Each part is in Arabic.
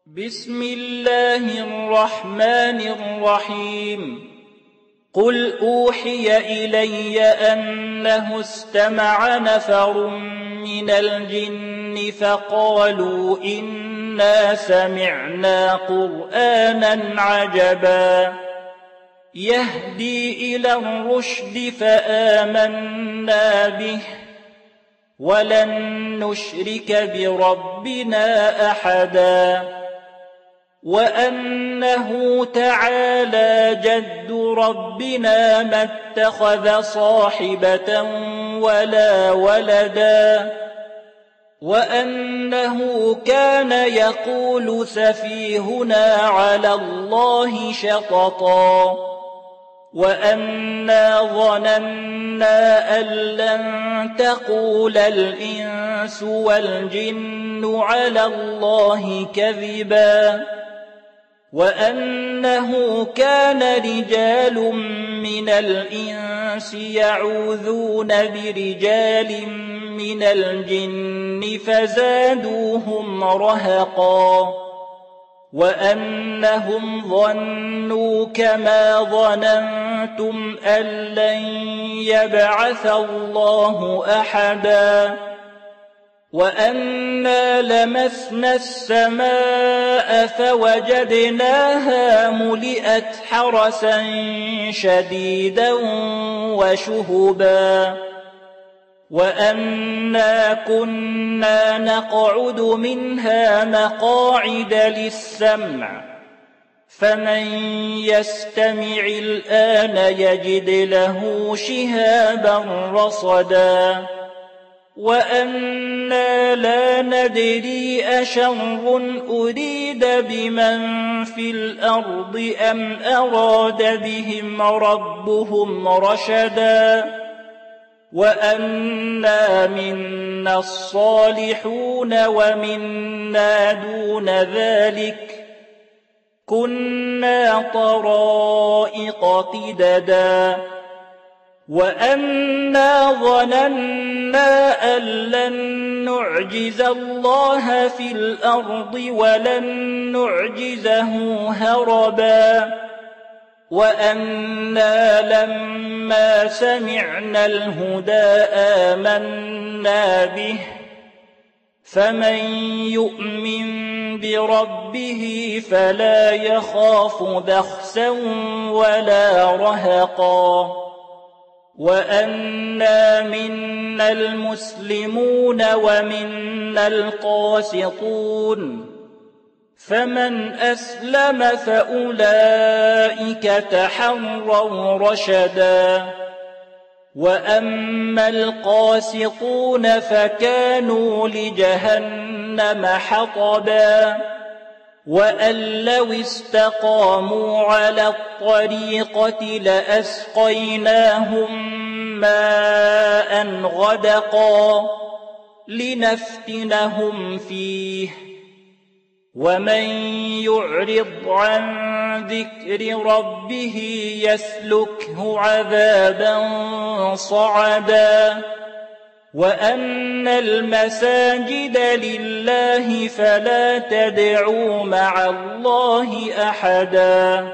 بسم الله الرحمن الرحيم قل أوحي إلي أنه استمع نفر من الجن فقالوا إنا سمعنا قرآنا عجبا يهدي إلى الرشد فآمنا به ولن نشرك بربنا أحدا وأنه تعالى جد ربنا ما اتخذ صاحبة ولا ولدا وأنه كان يقول سفيهنا على الله شططا وأنا ظننا أن لن تقول الإنس والجن على الله كذبا وأنه كان رجال من الإنس يعوذون برجال من الجن فزادوهم رهقا وأنهم ظنوا كما ظننتم أن لن يبعث الله أحدا وأنا لمسنا السماء فوجدناها ملئت حرسا شديدا وشهبا وأنا كنا نقعد منها مقاعد للسمع فمن يستمع الآن يجد له شهابا رصدا وأنا لا ندري أشر أريد بمن في الأرض أم أراد بهم ربهم رشدا وأنا منا الصالحون ومنا دون ذلك كنا طرائق قددا وأنا ظننا أن لن نعجز الله في الأرض ولن نعجزه هربا وأنا لما سمعنا الهدى آمنا به فمن يؤمن بربه فلا يخاف بخسا ولا رهقا وأنا منا المسلمون ومنا القاسطون فمن أسلم فأولئك تحروا رشدا وأما القاسطون فكانوا لجهنم حطبا وأن لو استقاموا على الطريقة لأسقيناهم ماء غدقا لنفتنهم فيه ومن يعرض عن ذكر ربه يسلكه عذابا صعدا وأن المساجد لله فلا تدعوا مع الله أحدا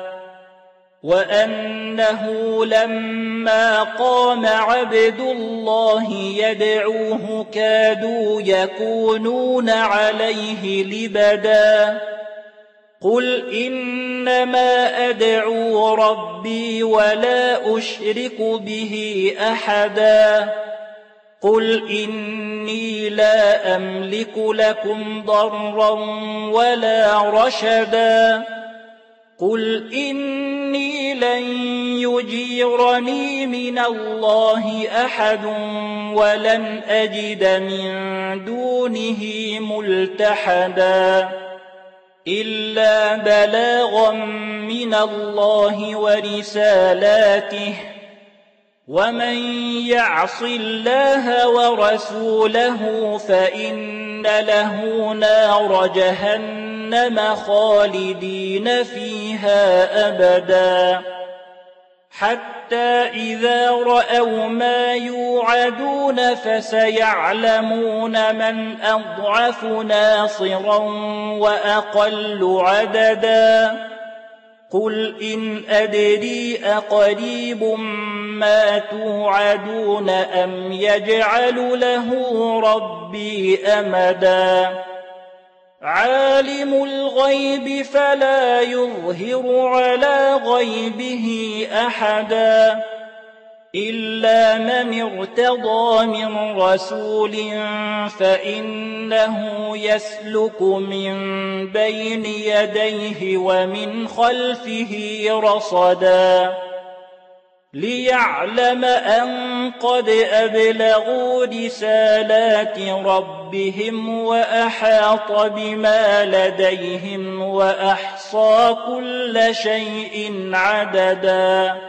وأنه لما قام عبد الله يدعوه كادوا يكونون عليه لبدا قل إنما أدعو ربي ولا أشرك به أحدا قل إني لا أملك لكم ضرا ولا رشدا قل إني لن يجيرني من الله أحد ولن أجد من دونه ملتحدا إلا بلاغا من الله ورسالاته ومن يعص الله ورسوله فإن له نار جهنم خالدين فيها أبدا حتى إذا رأوا ما يوعدون فسيعلمون من أضعف ناصرا وأقل عددا قل إن أدري أقريب ما توعدون أم يجعل له ربي أمدا عالم الغيب فلا يظهر على غيبه أحدا إلا من ارتضى من رسول فإنه يسلك من بين يديه ومن خلفه رصدا ليعلم أن قد أبلغوا رسالات ربهم وأحاط بما لديهم وأحصى كل شيء عددا